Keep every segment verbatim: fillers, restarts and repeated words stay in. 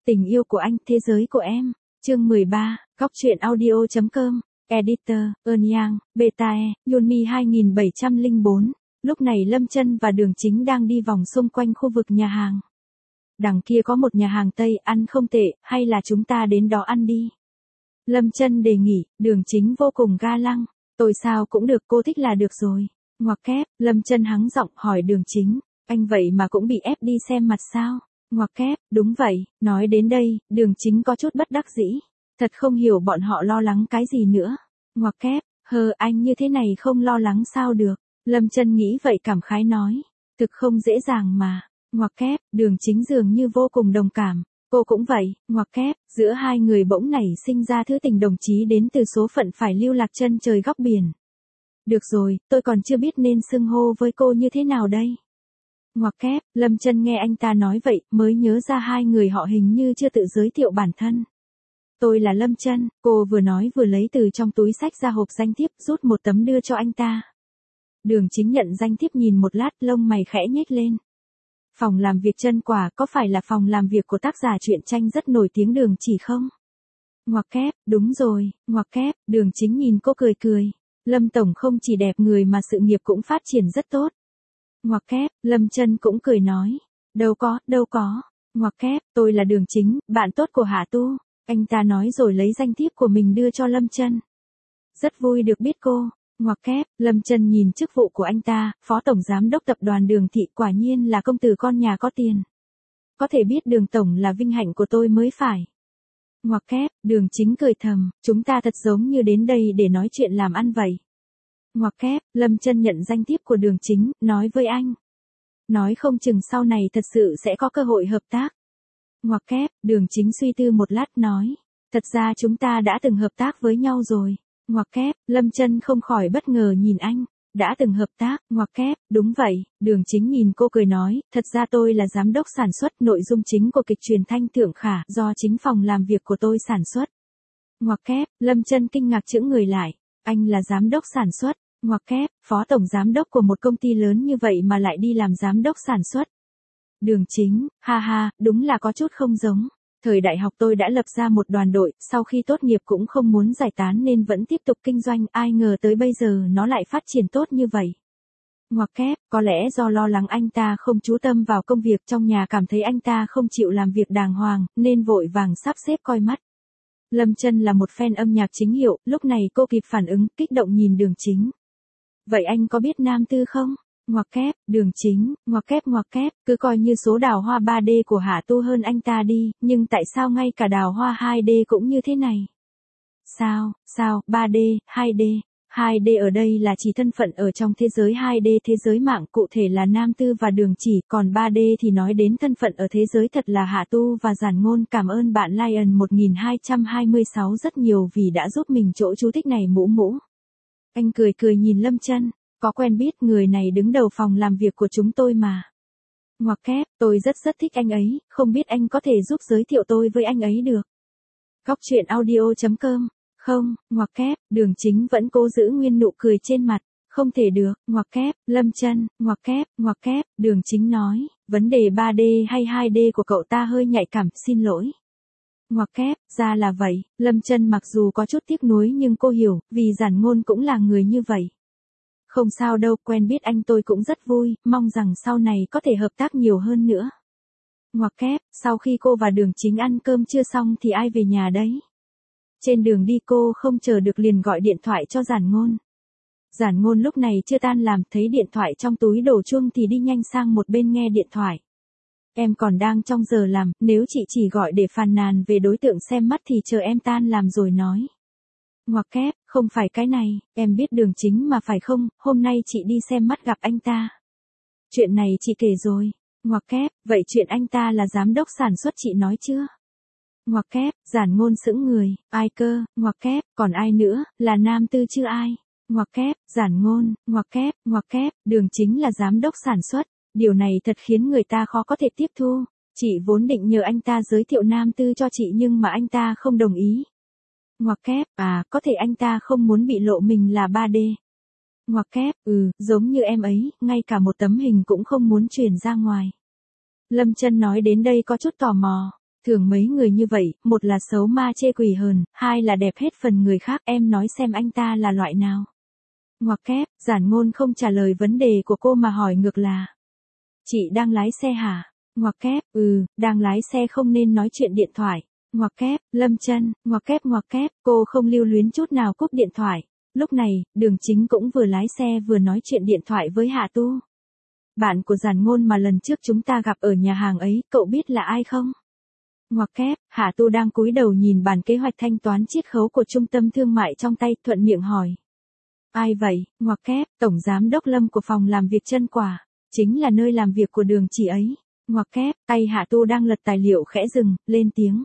Tình yêu của anh, thế giới của em. Chương mười ba, Góc truyện audio chấm com. Editor, Ern Yang, Betae, Yuni hai bảy không bốn. Lúc này Lâm Chân và Đường Chính đang đi vòng xung quanh khu vực nhà hàng. Đằng kia có một nhà hàng Tây, ăn không tệ, hay là chúng ta đến đó ăn đi. Lâm Chân đề nghị, Đường Chính vô cùng ga lăng. Tôi sao cũng được, cô thích là được rồi. Ngoặc kép, Lâm Chân hắng giọng hỏi Đường Chính, anh vậy mà cũng bị ép đi xem mặt sao? Ngoặc kép, đúng vậy. Nói đến đây, Đường Chính có chút bất đắc dĩ. Thật không hiểu bọn họ lo lắng cái gì nữa. Ngoặc kép, hờ anh như thế này không lo lắng sao được. Lâm Chân nghĩ vậy cảm khái nói. Thực không dễ dàng mà. Ngoặc kép, Đường Chính dường như vô cùng đồng cảm. Cô cũng vậy. Ngoặc kép, giữa hai người bỗng nảy sinh ra thứ tình đồng chí đến từ số phận phải lưu lạc chân trời góc biển. Được rồi, tôi còn chưa biết nên xưng hô với cô như thế nào đây. Ngoặc kép, Lâm Chân nghe anh ta nói vậy, mới nhớ ra hai người họ hình như chưa tự giới thiệu bản thân. Tôi là Lâm Chân, cô vừa nói vừa lấy từ trong túi xách ra hộp danh thiếp, rút một tấm đưa cho anh ta. Đường Chính nhận danh thiếp nhìn một lát, lông mày khẽ nhếch lên. Phòng làm việc Chân Quả, có phải là phòng làm việc của tác giả truyện tranh rất nổi tiếng Đường Chỉ không? Ngoặc kép, đúng rồi. Ngoặc kép, Đường Chính nhìn cô cười cười. Lâm tổng không chỉ đẹp người mà sự nghiệp cũng phát triển rất tốt. Ngoặc kép, Lâm Chân cũng cười nói. Đâu có, đâu có. Ngoặc kép, tôi là Đường Chính, bạn tốt của Hạ Tu. Anh ta nói rồi lấy danh thiếp của mình đưa cho Lâm Chân. Rất vui được biết cô. Ngoặc kép, Lâm Chân nhìn chức vụ của anh ta, phó tổng giám đốc tập đoàn Đường Thị, quả nhiên là công tử con nhà có tiền. Có thể biết Đường tổng là vinh hạnh của tôi mới phải. Ngoặc kép, Đường Chính cười thầm, chúng ta thật giống như đến đây để nói chuyện làm ăn vậy. Ngoặc kép, Lâm Chân nhận danh thiếp của Đường Chính, nói với anh. Nói không chừng sau này thật sự sẽ có cơ hội hợp tác. Ngoặc kép, Đường Chính suy tư một lát nói. Thật ra chúng ta đã từng hợp tác với nhau rồi. Ngoặc kép, Lâm Chân không khỏi bất ngờ nhìn anh. Đã từng hợp tác, ngoặc kép, đúng vậy. Đường Chính nhìn cô cười nói, thật ra tôi là giám đốc sản xuất, nội dung chính của kịch truyền Thanh Thượng Khả, do chính phòng làm việc của tôi sản xuất. Ngoặc kép, Lâm Chân kinh ngạc chững người lại. Anh là giám đốc sản xuất. Ngoặc kép, phó tổng giám đốc của một công ty lớn như vậy mà lại đi làm giám đốc sản xuất. Đường Chính, ha ha, đúng là có chút không giống. Thời đại học tôi đã lập ra một đoàn đội, sau khi tốt nghiệp cũng không muốn giải tán nên vẫn tiếp tục kinh doanh, ai ngờ tới bây giờ nó lại phát triển tốt như vậy. Ngoặc kép, có lẽ do lo lắng anh ta không chú tâm vào công việc, trong nhà cảm thấy anh ta không chịu làm việc đàng hoàng, nên vội vàng sắp xếp coi mắt. Lâm Chân là một fan âm nhạc chính hiệu, lúc này cô kịp phản ứng, kích động nhìn Đường Chính. Vậy anh có biết Nam Tư không? Ngoặc kép, Đường Chính, ngoặc kép ngoặc kép, cứ coi như số đào hoa ba D của Hạ Tu hơn anh ta đi, nhưng tại sao ngay cả đào hoa hai D cũng như thế này? Sao, sao, ba D, hai D, hai D ở đây là chỉ thân phận ở trong thế giới hai D thế giới mạng, cụ thể là Nam Tư và Đường Chỉ, còn ba D thì nói đến thân phận ở thế giới thật là Hạ Tu và Giản Ngôn. Cảm ơn bạn Lion một nghìn hai trăm hai mươi sáu rất nhiều vì đã giúp mình chỗ chú thích này mũ mũ. Anh cười cười nhìn Lâm Chân. Có quen biết, người này đứng đầu phòng làm việc của chúng tôi mà. Ngoặc kép, tôi rất rất thích anh ấy, không biết anh có thể giúp giới thiệu tôi với anh ấy được. Góc truyện audio chấm com. Không, ngoặc kép, Đường Chính vẫn cố giữ nguyên nụ cười trên mặt. Không thể được, ngoặc kép, Lâm Chân, ngoặc kép, ngoặc kép, Đường Chính nói, vấn đề ba D hay hai D của cậu ta hơi nhạy cảm, xin lỗi. Ngoặc kép, ra là vậy. Lâm Chân mặc dù có chút tiếc nuối nhưng cô hiểu, vì Giản Ngôn cũng là người như vậy. Không sao đâu, quen biết anh tôi cũng rất vui, mong rằng sau này có thể hợp tác nhiều hơn nữa. Ngoặc kép, sau khi cô và Đường Chính ăn cơm trưa xong thì ai về nhà đấy? Trên đường đi cô không chờ được liền gọi điện thoại cho Giản Ngôn. Giản Ngôn lúc này chưa tan làm, thấy điện thoại trong túi đổ chuông thì đi nhanh sang một bên nghe điện thoại. Em còn đang trong giờ làm, nếu chị chỉ gọi để phàn nàn về đối tượng xem mắt thì chờ em tan làm rồi nói. Ngoặc kép, không phải cái này, em biết Đường Chính mà phải không, hôm nay chị đi xem mắt gặp anh ta. Chuyện này chị kể rồi. Ngoặc kép, vậy chuyện anh ta là giám đốc sản xuất chị nói chưa? Ngoặc kép, Giản Ngôn sững người, ai cơ? Ngoặc kép, còn ai nữa, là Nam Tư chứ ai? Ngoặc kép, Giản Ngôn, ngoặc kép, ngoặc kép, Đường Chính là giám đốc sản xuất, điều này thật khiến người ta khó có thể tiếp thu. Chị vốn định nhờ anh ta giới thiệu Nam Tư cho chị nhưng mà anh ta không đồng ý. Ngoặc kép, à, có thể anh ta không muốn bị lộ mình là ba D. Ngoặc kép, ừ, giống như em ấy, ngay cả một tấm hình cũng không muốn truyền ra ngoài. Lâm Chân nói đến đây có chút tò mò. Thường mấy người như vậy, một là xấu ma chê quỷ hờn, hai là đẹp hết phần người khác, em nói xem anh ta là loại nào. Ngoặc kép, Giản Ngôn không trả lời vấn đề của cô mà hỏi ngược là. Chị đang lái xe hả? Ngoặc kép, ừ, đang lái xe không nên nói chuyện điện thoại. Ngoặc kép, Lâm Chân, ngoặc kép ngoặc kép, cô không lưu luyến chút nào cúp điện thoại. Lúc này, Đường Chính cũng vừa lái xe vừa nói chuyện điện thoại với Hạ Tu. Bạn của Giản Ngôn mà lần trước chúng ta gặp ở nhà hàng ấy, cậu biết là ai không? Ngoặc kép, Hạ Tu đang cúi đầu nhìn bản kế hoạch thanh toán chiết khấu của trung tâm thương mại trong tay, thuận miệng hỏi. Ai vậy? Ngoặc kép, Tổng Giám đốc Lâm của phòng làm việc Chân Quả, chính là nơi làm việc của Đường chị ấy. Ngoặc kép, tay Hạ Tu đang lật tài liệu khẽ dừng, lên tiếng.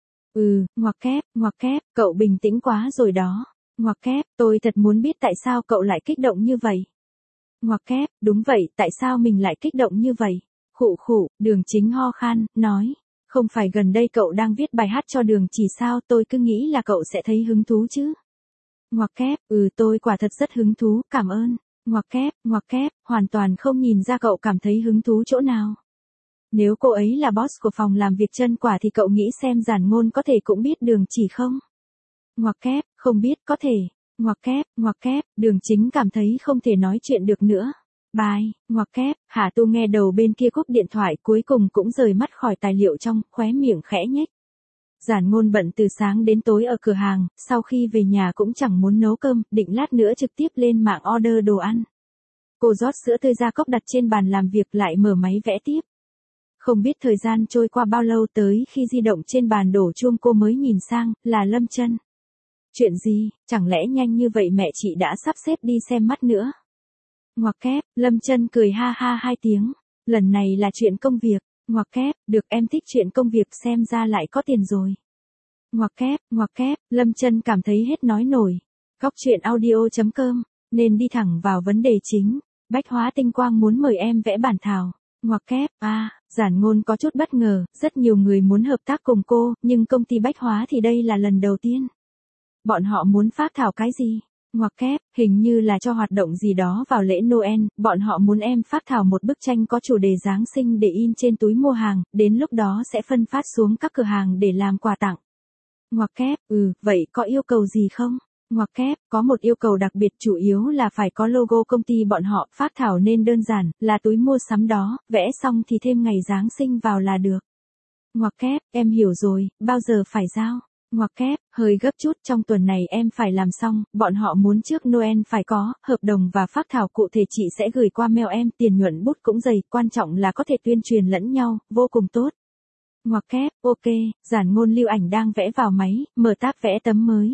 Ừ, ngoặc kép, ngoặc kép, cậu bình tĩnh quá rồi đó. Ngoặc kép, tôi thật muốn biết tại sao cậu lại kích động như vậy. Ngoặc kép, đúng vậy, tại sao mình lại kích động như vậy? Khụ khụ, Đường Chính ho khan, nói. Không phải gần đây cậu đang viết bài hát cho Đường Chỉ sao, tôi cứ nghĩ là cậu sẽ thấy hứng thú chứ. Ngoặc kép, ừ tôi quả thật rất hứng thú, cảm ơn. Ngoặc kép, ngoặc kép, hoàn toàn không nhìn ra cậu cảm thấy hứng thú chỗ nào. Nếu cô ấy là boss của phòng làm việc Chân Quả thì cậu nghĩ xem Giản Ngôn có thể cũng biết Đường Chỉ không? Ngoặc kép, không biết, có thể. Ngoặc kép, ngoặc kép, Đường Chính cảm thấy không thể nói chuyện được nữa. Bye, ngoặc kép, Hạ Tu nghe đầu bên kia cúp điện thoại, cuối cùng cũng rời mắt khỏi tài liệu trong, khóe miệng khẽ nhếch. Giản Ngôn bận từ sáng đến tối ở cửa hàng, sau khi về nhà cũng chẳng muốn nấu cơm, định lát nữa trực tiếp lên mạng order đồ ăn. Cô rót sữa tươi ra cốc đặt trên bàn làm việc, lại mở máy vẽ tiếp. Không biết thời gian trôi qua bao lâu, tới khi di động trên bàn đổ chuông cô mới nhìn sang, là Lâm Chân. Chuyện gì, chẳng lẽ nhanh như vậy mẹ chị đã sắp xếp đi xem mắt nữa? Ngoặc kép, Lâm Chân cười ha ha hai tiếng. Lần này là chuyện công việc. Ngoặc kép, được, em thích chuyện công việc, xem ra lại có tiền rồi. Ngoặc kép, ngoặc kép, Lâm Chân cảm thấy hết nói nổi. Góc truyện audio chấm com, nên đi thẳng vào vấn đề chính. Bách Hóa Tinh Quang muốn mời em vẽ bản thảo. Ngoặc kép, à, Giản Ngôn có chút bất ngờ, rất nhiều người muốn hợp tác cùng cô, nhưng công ty Bách Hóa thì đây là lần đầu tiên. Bọn họ muốn phác thảo cái gì? Ngoặc kép, hình như là cho hoạt động gì đó vào lễ Noel, bọn họ muốn em phác thảo một bức tranh có chủ đề Giáng sinh để in trên túi mua hàng, đến lúc đó sẽ phân phát xuống các cửa hàng để làm quà tặng. Ngoặc kép, ừ, vậy có yêu cầu gì không? Ngoặc kép, có một yêu cầu đặc biệt, chủ yếu là phải có logo công ty bọn họ, phác thảo nên đơn giản, là túi mua sắm đó, vẽ xong thì thêm ngày Giáng sinh vào là được. Ngoặc kép, em hiểu rồi, bao giờ phải giao? Ngoặc kép, hơi gấp chút, trong tuần này em phải làm xong, bọn họ muốn trước Noel phải có, hợp đồng và phác thảo cụ thể chị sẽ gửi qua mail em, tiền nhuận bút cũng dày, quan trọng là có thể tuyên truyền lẫn nhau, vô cùng tốt. Ngoặc kép, ok, Giản Ngôn lưu ảnh đang vẽ vào máy, mở tab vẽ tấm mới.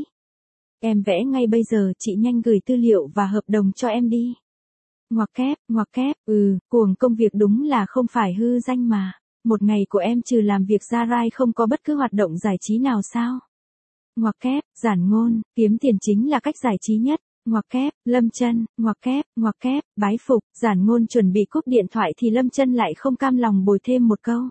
Em vẽ ngay bây giờ, chị nhanh gửi tư liệu và hợp đồng cho em đi. Ngoặc kép, ngoặc kép, ừ, cuồng công việc đúng là không phải hư danh mà. Một ngày của em trừ làm việc ra rai không có bất cứ hoạt động giải trí nào sao? Ngoặc kép, Giản Ngôn, kiếm tiền chính là cách giải trí nhất. Ngoặc kép, Lâm Chân, ngoặc kép, ngoặc kép, bái phục, Giản Ngôn chuẩn bị cúp điện thoại thì Lâm Chân lại không cam lòng bồi thêm một câu.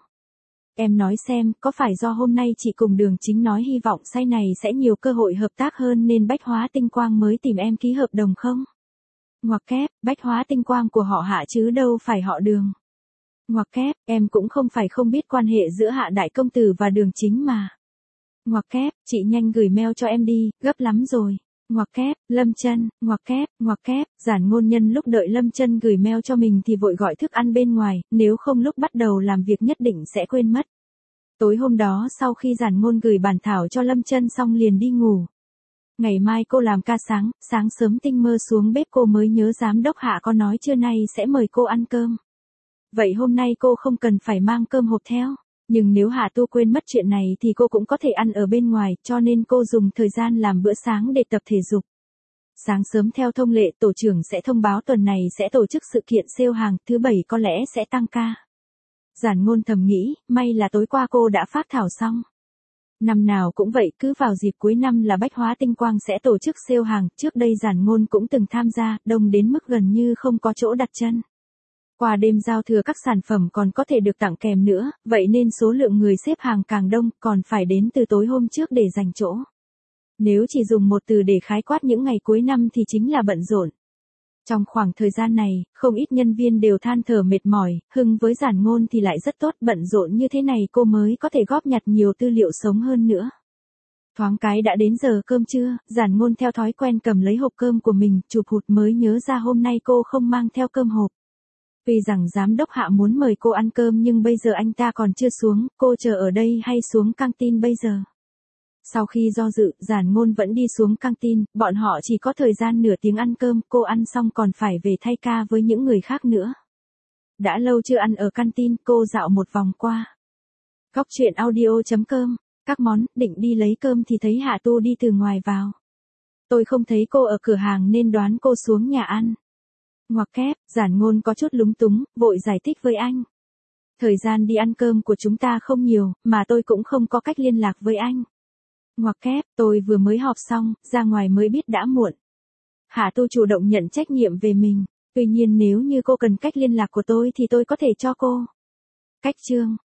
Em nói xem, có phải do hôm nay chị cùng Đường Chính nói hy vọng sau này sẽ nhiều cơ hội hợp tác hơn nên Bách Hóa Tinh Quang mới tìm em ký hợp đồng không? Ngoặc kép, Bách Hóa Tinh Quang của họ Hạ chứ đâu phải họ Đường. Ngoặc kép, em cũng không phải không biết quan hệ giữa Hạ Đại Công Tử và Đường Chính mà. Ngoặc kép, chị nhanh gửi mail cho em đi, gấp lắm rồi. Ngoặc kép, Lâm Chân, ngoặc kép, ngoặc kép, Giản Ngôn nhân lúc đợi Lâm Chân gửi mail cho mình thì vội gọi thức ăn bên ngoài, nếu không lúc bắt đầu làm việc nhất định sẽ quên mất. Tối hôm đó sau khi Giản Ngôn gửi bản thảo cho Lâm Chân xong liền đi ngủ. Ngày mai cô làm ca sáng, sáng sớm tinh mơ xuống bếp cô mới nhớ giám đốc Hạ có nói trưa nay sẽ mời cô ăn cơm. Vậy hôm nay cô không cần phải mang cơm hộp theo. Nhưng nếu Hạ Tu quên mất chuyện này thì cô cũng có thể ăn ở bên ngoài, cho nên cô dùng thời gian làm bữa sáng để tập thể dục. Sáng sớm theo thông lệ tổ trưởng sẽ thông báo tuần này sẽ tổ chức sự kiện sale hàng, thứ bảy có lẽ sẽ tăng ca. Giản Ngôn thầm nghĩ, may là tối qua cô đã phác thảo xong. Năm nào cũng vậy, cứ vào dịp cuối năm là Bách Hóa Tinh Quang sẽ tổ chức sale hàng, trước đây Giản Ngôn cũng từng tham gia, đông đến mức gần như không có chỗ đặt chân. Qua đêm giao thừa các sản phẩm còn có thể được tặng kèm nữa, vậy nên số lượng người xếp hàng càng đông, còn phải đến từ tối hôm trước để giành chỗ. Nếu chỉ dùng một từ để khái quát những ngày cuối năm thì chính là bận rộn. Trong khoảng thời gian này, không ít nhân viên đều than thở mệt mỏi, Hưng với Giản Ngôn thì lại rất tốt, bận rộn như thế này cô mới có thể góp nhặt nhiều tư liệu sống hơn nữa. Thoáng cái đã đến giờ cơm trưa, Giản Ngôn theo thói quen cầm lấy hộp cơm của mình, chụp hụt mới nhớ ra hôm nay cô không mang theo cơm hộp. Vì rằng giám đốc Hạ muốn mời cô ăn cơm nhưng bây giờ anh ta còn chưa xuống, cô chờ ở đây hay xuống căng tin bây giờ? Sau khi do dự, Giản Ngôn vẫn đi xuống căng tin, bọn họ chỉ có thời gian nửa tiếng ăn cơm, cô ăn xong còn phải về thay ca với những người khác nữa. Đã lâu chưa ăn ở căng tin, cô dạo một vòng qua. Góc truyện audio chấm com, các món, định đi lấy cơm thì thấy Hạ Tu đi từ ngoài vào. Tôi không thấy cô ở cửa hàng nên đoán cô xuống nhà ăn. Ngoặc kép, Giản Ngôn có chút lúng túng, vội giải thích với anh. Thời gian đi ăn cơm của chúng ta không nhiều, mà tôi cũng không có cách liên lạc với anh. Ngoặc kép, tôi vừa mới họp xong, ra ngoài mới biết đã muộn. Hạ Tu chủ động nhận trách nhiệm về mình, tuy nhiên nếu như cô cần cách liên lạc của tôi thì tôi có thể cho cô. Cách chương.